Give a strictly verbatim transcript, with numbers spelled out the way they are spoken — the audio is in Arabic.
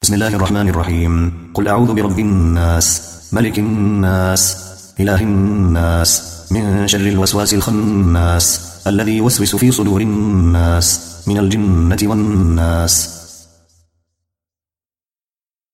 بسم الله الرحمن الرحيم. قل أعوذ برب الناس، ملك الناس، إله الناس، من شر الوسواس الخناس، الذي يوسوس في صدور الناس من الجنة والناس.